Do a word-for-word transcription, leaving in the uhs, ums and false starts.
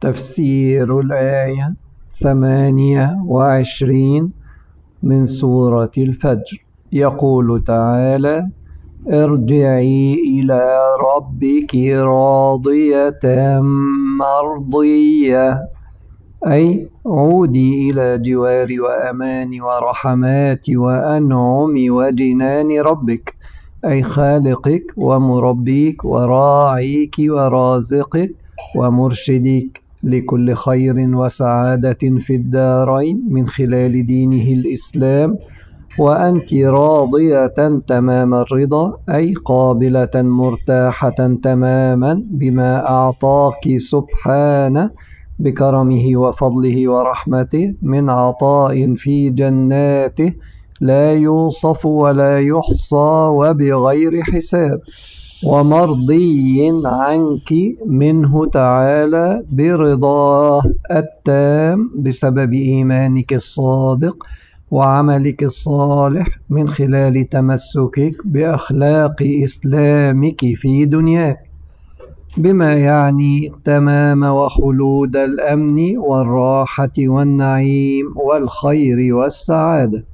تفسير الآية ثمانية وعشرين من سورة الفجر. يقول تعالى: ارجعي إلى ربك راضية مرضية، أي عودي إلى جوار وأمان ورحمات وأنعم وجنان ربك، أي خالقك ومربيك وراعيك ورازقك ومرشدك لكل خير وسعادة في الدارين من خلال دينه الإسلام، وأنت راضية تمام الرضا، أي قابلة مرتاحة تماما بما أعطاك سبحانه بكرمه وفضله ورحمته من عطاء في جناته لا يوصف ولا يحصى وبغير حساب، ومرضي عنك منه تعالى برضاه التام بسبب إيمانك الصادق وعملك الصالح من خلال تمسكك بأخلاق إسلامك في دنياك، بما يعني تمام وخلود الأمن والراحة والنعيم والخير والسعادة.